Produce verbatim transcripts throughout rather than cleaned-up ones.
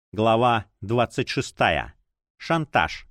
Глава двадцать шестая. Шантаж.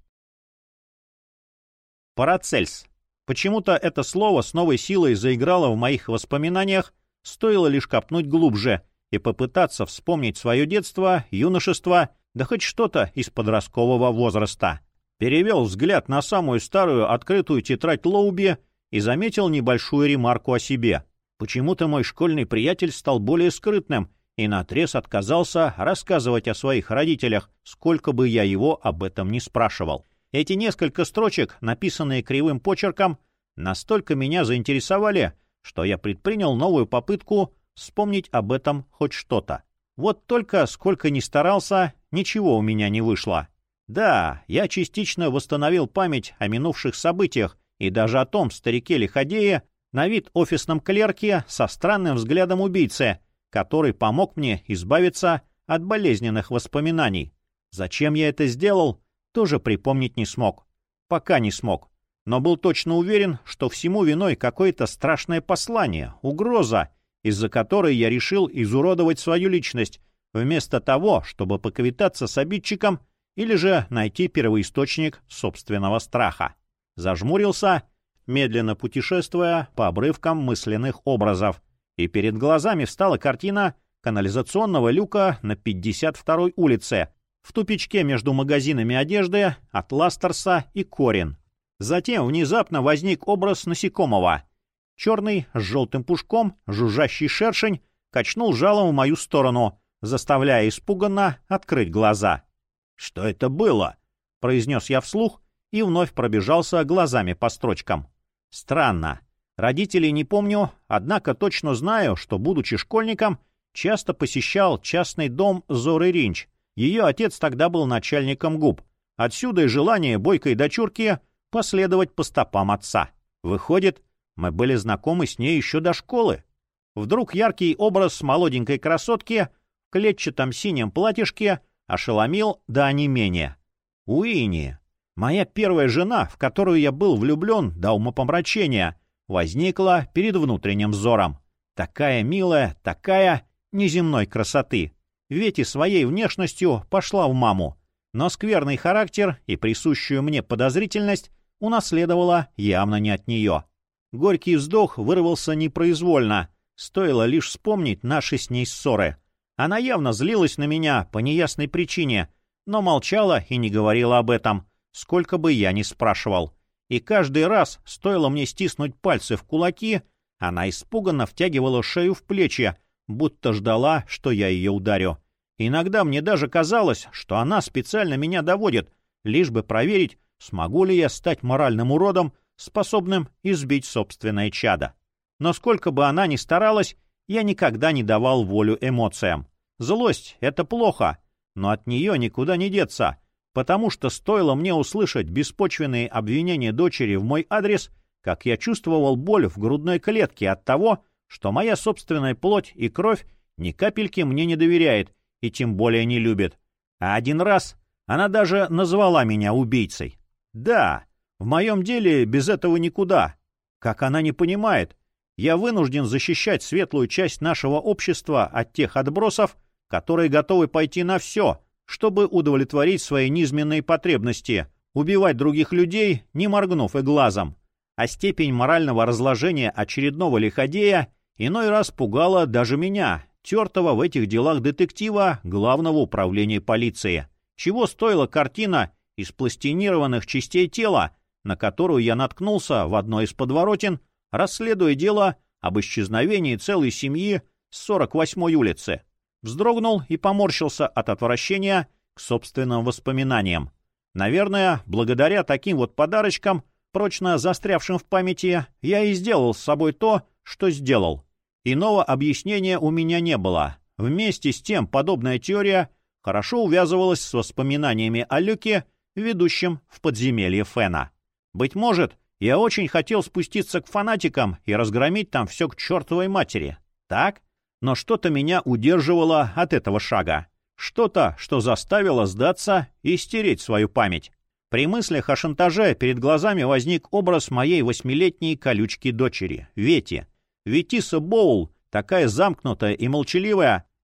Парацельс. Почему-то это слово с новой силой заиграло в моих воспоминаниях, стоило лишь копнуть глубже и попытаться вспомнить свое детство, юношество, да хоть что-то из подросткового возраста. Перевел взгляд на самую старую открытую тетрадь Лоуби и заметил небольшую ремарку о себе. Почему-то мой школьный приятель стал более скрытным и наотрез отказался рассказывать о своих родителях, сколько бы я его об этом ни спрашивал. Эти несколько строчек, написанные кривым почерком, настолько меня заинтересовали, что я предпринял новую попытку вспомнить об этом хоть что-то. Вот только, сколько ни старался, ничего у меня не вышло. Да, я частично восстановил память о минувших событиях и даже о том старике-лиходее, на вид офисном клерке со странным взглядом убийцы, который помог мне избавиться от болезненных воспоминаний. Зачем я это сделал, тоже припомнить не смог. Пока не смог. Но был точно уверен, что всему виной какое-то страшное послание, угроза, из-за которой я решил изуродовать свою личность, вместо того, чтобы поквитаться с обидчиком или же найти первоисточник собственного страха. Зажмурился, медленно путешествуя по обрывкам мысленных образов, и перед глазами встала картина канализационного люка на пятьдесят второй улице, в тупичке между магазинами одежды от Ластерса и Корин. Затем внезапно возник образ насекомого. Черный, с желтым пушком, жужжащий шершень качнул жалом в мою сторону, заставляя испуганно открыть глаза. «Что это было?» — произнес я вслух и вновь пробежался глазами по строчкам. Странно. Родителей не помню, однако точно знаю, что, будучи школьником, часто посещал частный дом Зоры Ринч. Ее отец тогда был начальником ГУП. Отсюда и желание бойкой дочурки последовать по стопам отца. Выходит, мы были знакомы с ней еще до школы. Вдруг яркий образ молоденькой красотки в клетчатом синем платьишке ошеломил до онемения. Уинни, моя первая жена, в которую я был влюблен до умопомрачения, возникла перед внутренним взором. Такая милая, такая неземной красоты. Ведь и своей внешностью пошла в маму. Но скверный характер и присущую мне подозрительность унаследовала явно не от нее. Горький вздох вырвался непроизвольно, стоило лишь вспомнить наши с ней ссоры. Она явно злилась на меня по неясной причине, но молчала и не говорила об этом, сколько бы я ни спрашивал. И каждый раз, стоило мне стиснуть пальцы в кулаки, она испуганно втягивала шею в плечи, будто ждала, что я ее ударю. Иногда мне даже казалось, что она специально меня доводит, лишь бы проверить, смогу ли я стать моральным уродом, способным избить собственное чадо. Но сколько бы она ни старалась, я никогда не давал волю эмоциям. Злость — это плохо, но от нее никуда не деться, потому что стоило мне услышать беспочвенные обвинения дочери в мой адрес, как я чувствовал боль в грудной клетке от того, что моя собственная плоть и кровь ни капельки мне не доверяет и тем более не любит. А один раз она даже назвала меня убийцей. Да, в моем деле без этого никуда. Как она не понимает, я вынужден защищать светлую часть нашего общества от тех отбросов, которые готовы пойти на все, чтобы удовлетворить свои низменные потребности, убивать других людей, не моргнув и глазом. А степень морального разложения очередного лиходея иной раз пугала даже меня, тертого в этих делах детектива Главного управления полиции. Чего стоила картина из пластинированных частей тела, на которую я наткнулся в одной из подворотен, расследуя дело об исчезновении целой семьи с сорок восьмой улицы. Вздрогнул и поморщился от отвращения к собственным воспоминаниям. Наверное, благодаря таким вот подарочкам, прочно застрявшим в памяти, я и сделал с собой то, что сделал. Иного объяснения у меня не было. Вместе с тем подобная теория хорошо увязывалась с воспоминаниями о люке, ведущем в подземелье Фена. Быть может, я очень хотел спуститься к фанатикам и разгромить там все к чертовой матери. Так? Но что-то меня удерживало от этого шага. Что-то, что заставило сдаться и стереть свою память. При мыслях о шантаже перед глазами возник образ моей восьмилетней колючки дочери, Вети. Ветиса Боул, такая замкнутая и молчаливая,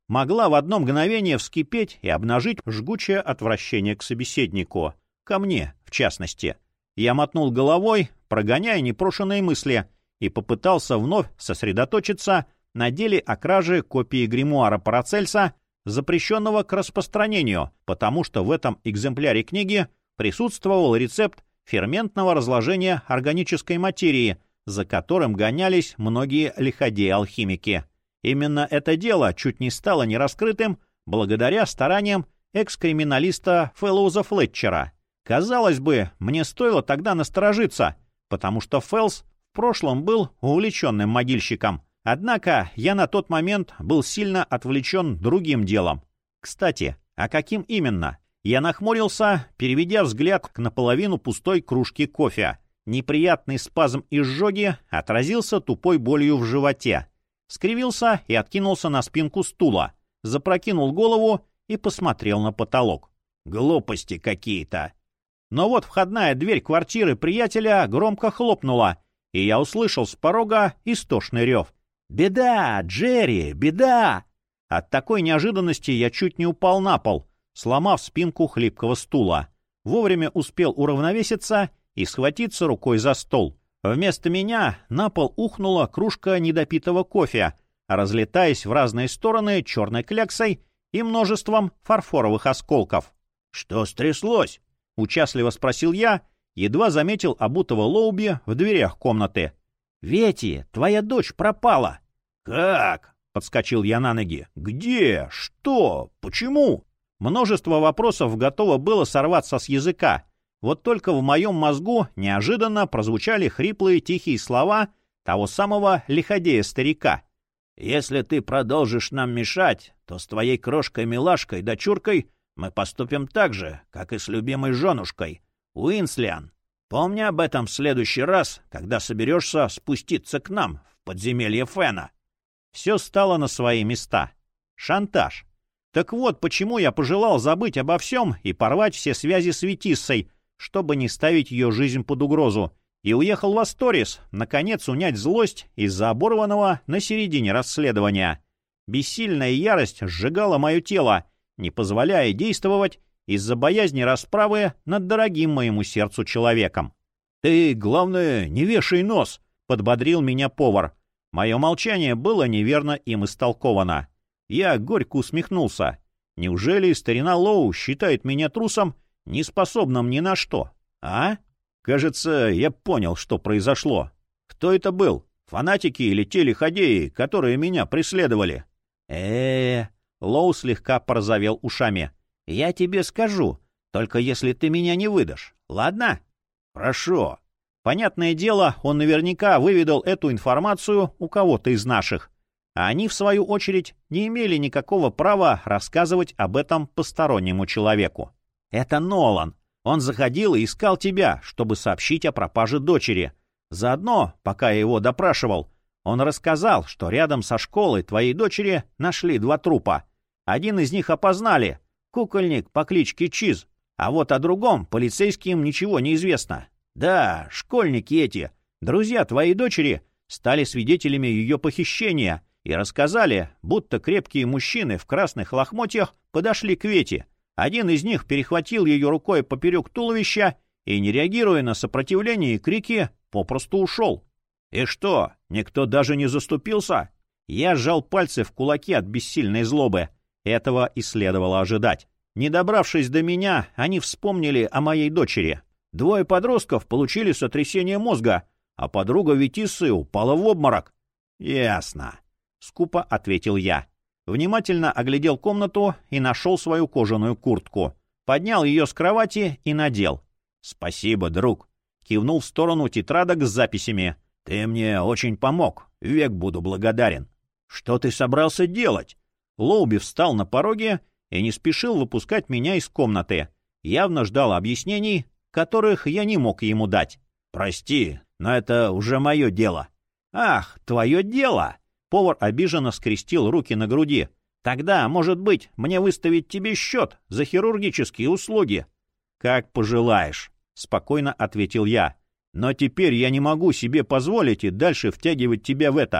могла в одно мгновение вскипеть и обнажить жгучее отвращение к собеседнику. Ко мне, в частности. Я мотнул головой, прогоняя непрошенные мысли, и попытался вновь сосредоточиться на деле о краже копии гримуара Парацельса, запрещенного к распространению, потому что в этом экземпляре книги присутствовал рецепт ферментного разложения органической материи, за которым гонялись многие лиходеи-алхимики. Именно это дело чуть не стало нераскрытым благодаря стараниям экс-криминалиста Фэллоуза Флетчера. Казалось бы, мне стоило тогда насторожиться, потому что Фэллс в прошлом был увлеченным могильщиком. Однако я на тот момент был сильно отвлечен другим делом. Кстати, а каким именно? Я нахмурился, переведя взгляд к наполовину пустой кружке кофе. Неприятный спазм изжоги отразился тупой болью в животе. Скривился и откинулся на спинку стула, запрокинул голову и посмотрел на потолок. Глупости какие-то. Но вот входная дверь квартиры приятеля громко хлопнула, и я услышал с порога истошный рев. «Беда, Джерри, беда!» От такой неожиданности я чуть не упал на пол, сломав спинку хлипкого стула. Вовремя успел уравновеситься и схватиться рукой за стол. Вместо меня на пол ухнула кружка недопитого кофе, разлетаясь в разные стороны черной кляксой и множеством фарфоровых осколков. «Что стряслось?» — участливо спросил я, едва заметил обутого Лоуби в дверях комнаты. «Вети, твоя дочь пропала!» «Как?» — подскочил я на ноги. «Где? Что? Почему?» Множество вопросов готово было сорваться с языка. Вот только в моем мозгу неожиданно прозвучали хриплые тихие слова того самого лиходея-старика. «Если ты продолжишь нам мешать, то с твоей крошкой-милашкой-дочуркой мы поступим так же, как и с любимой женушкой, Уинслиан. Помни об этом в следующий раз, когда соберешься спуститься к нам в подземелье Фена». Все стало на свои места. Шантаж. Так вот, почему я пожелал забыть обо всем и порвать все связи с Ветиссой, чтобы не ставить ее жизнь под угрозу, и уехал в Асторис, наконец унять злость из-за оборванного на середине расследования. Бессильная ярость сжигала мое тело, не позволяя действовать из-за боязни расправы над дорогим моему сердцу человеком. «Ты, главное, не вешай нос», — подбодрил меня повар. Мое молчание было неверно им истолковано. Я горько усмехнулся. Неужели старина Лоу считает меня трусом, неспособным ни на что? А? Кажется, я понял, что произошло. Кто это был? Фанатики или те лиходеи, которые меня преследовали? Э-э-э... Лоу слегка порозовел ушами. «Я тебе скажу, только если ты меня не выдашь, ладно?» «Хорошо». Понятное дело, он наверняка выведал эту информацию у кого-то из наших. А они, в свою очередь, не имели никакого права рассказывать об этом постороннему человеку. «Это Нолан. Он заходил и искал тебя, чтобы сообщить о пропаже дочери. Заодно, пока я его допрашивал, он рассказал, что рядом со школой твоей дочери нашли два трупа. Один из них опознали — кукольник по кличке Чиз, а вот о другом полицейским ничего не известно. Да, школьники эти, друзья твоей дочери, стали свидетелями ее похищения и рассказали, будто крепкие мужчины в красных лохмотьях подошли к Вете. Один из них перехватил ее рукой поперек туловища и, не реагируя на сопротивление и крики, попросту ушел. И что, никто даже не заступился? Я сжал пальцы в кулаки от бессильной злобы. Этого и следовало ожидать. Не добравшись до меня, они вспомнили о моей дочери. Двое подростков получили сотрясение мозга, а подруга Ветиссы упала в обморок. — Ясно, — скупо ответил я. Внимательно оглядел комнату и нашел свою кожаную куртку. Поднял ее с кровати и надел. — Спасибо, друг. Кивнул в сторону тетрадок с записями. — Ты мне очень помог. Век буду благодарен. — Что ты собрался делать? Лоуби встал на пороге и не спешил выпускать меня из комнаты. Явно ждал объяснений, которых я не мог ему дать. — Прости, но это уже мое дело. — Ах, твое дело! Повар обиженно скрестил руки на груди. — Тогда, может быть, мне выставить тебе счет за хирургические услуги? — Как пожелаешь, — спокойно ответил я. — Но теперь я не могу себе позволить и дальше втягивать тебя в это.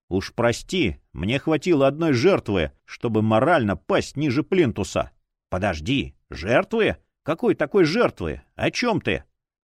Уж прости, мне хватило одной жертвы, чтобы морально пасть ниже плинтуса. Подожди, жертвы? Какой такой жертвы? О чем ты?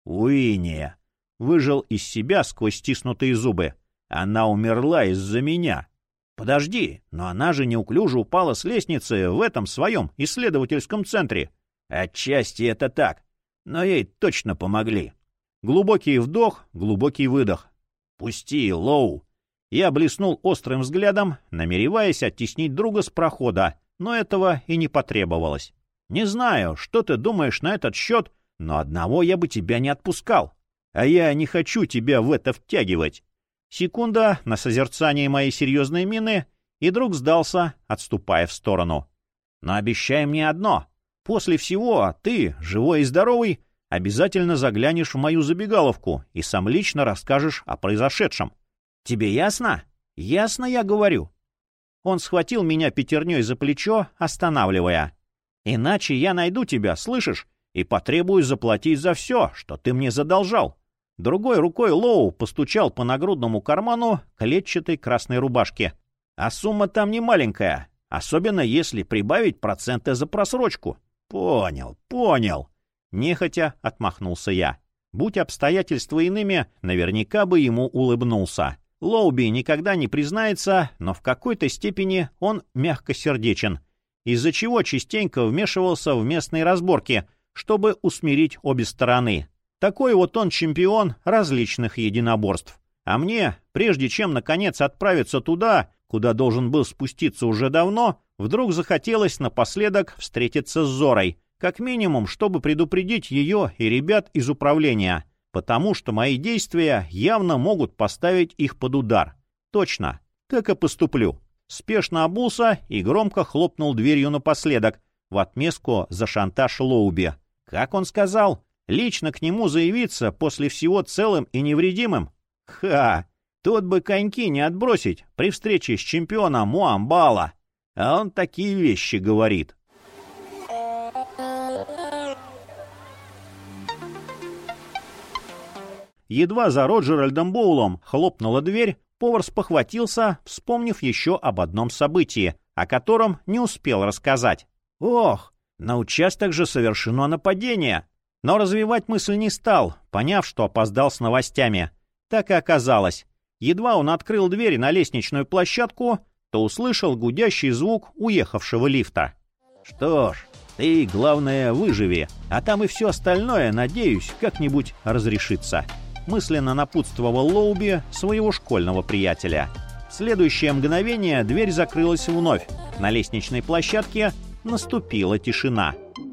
Уинни. Выжил из себя сквозь стиснутые зубы. Она умерла из-за меня. Подожди, но она же неуклюже упала с лестницы в этом своем исследовательском центре. Отчасти это так, но ей точно помогли. Глубокий вдох, глубокий выдох. Пусти, Лоу. Я блеснул острым взглядом, намереваясь оттеснить друга с прохода, но этого и не потребовалось. Не знаю, что ты думаешь на этот счет, но одного я бы тебя не отпускал. А я не хочу тебя в это втягивать. Секунда на созерцание моей серьезной мины, и друг сдался, отступая в сторону. Но обещай мне одно. После всего ты, живой и здоровый, обязательно заглянешь в мою забегаловку и сам лично расскажешь о произошедшем. Тебе ясно? Ясно, я говорю. Он схватил меня пятерней за плечо, останавливая. Иначе я найду тебя, слышишь, и потребую заплатить за все, что ты мне задолжал. Другой рукой Лоу постучал по нагрудному карману клетчатой красной рубашки. А сумма там не маленькая, особенно если прибавить проценты за просрочку. Понял, понял. Нехотя отмахнулся я. Будь обстоятельства иными, наверняка бы ему улыбнулся. Лоуби никогда не признается, но в какой-то степени он мягкосердечен, из-за чего частенько вмешивался в местные разборки, чтобы усмирить обе стороны. Такой вот он чемпион различных единоборств. А мне, прежде чем наконец отправиться туда, куда должен был спуститься уже давно, вдруг захотелось напоследок встретиться с Зорой, как минимум, чтобы предупредить ее и ребят из управления, потому что мои действия явно могут поставить их под удар. Точно, так и поступлю. Спешно обулся и громко хлопнул дверью напоследок, в отместку за шантаж Лоуби. Как он сказал? Лично к нему заявиться после всего целым и невредимым? Ха! Тут бы коньки не отбросить при встрече с чемпионом Муамбала. А он такие вещи говорит. Едва за Роджеральдом Боулом хлопнула дверь, повар спохватился, вспомнив еще об одном событии, о котором не успел рассказать. Ох, на участок же совершено нападение. Но развивать мысль не стал, поняв, что опоздал с новостями. Так и оказалось. Едва он открыл дверь на лестничную площадку, то услышал гудящий звук уехавшего лифта. Что ж, ты, главное, выживи, а там и все остальное, надеюсь, как-нибудь разрешится. Мысленно напутствовал Лоуби своего школьного приятеля. В следующее мгновение дверь закрылась вновь. На лестничной площадке наступила тишина.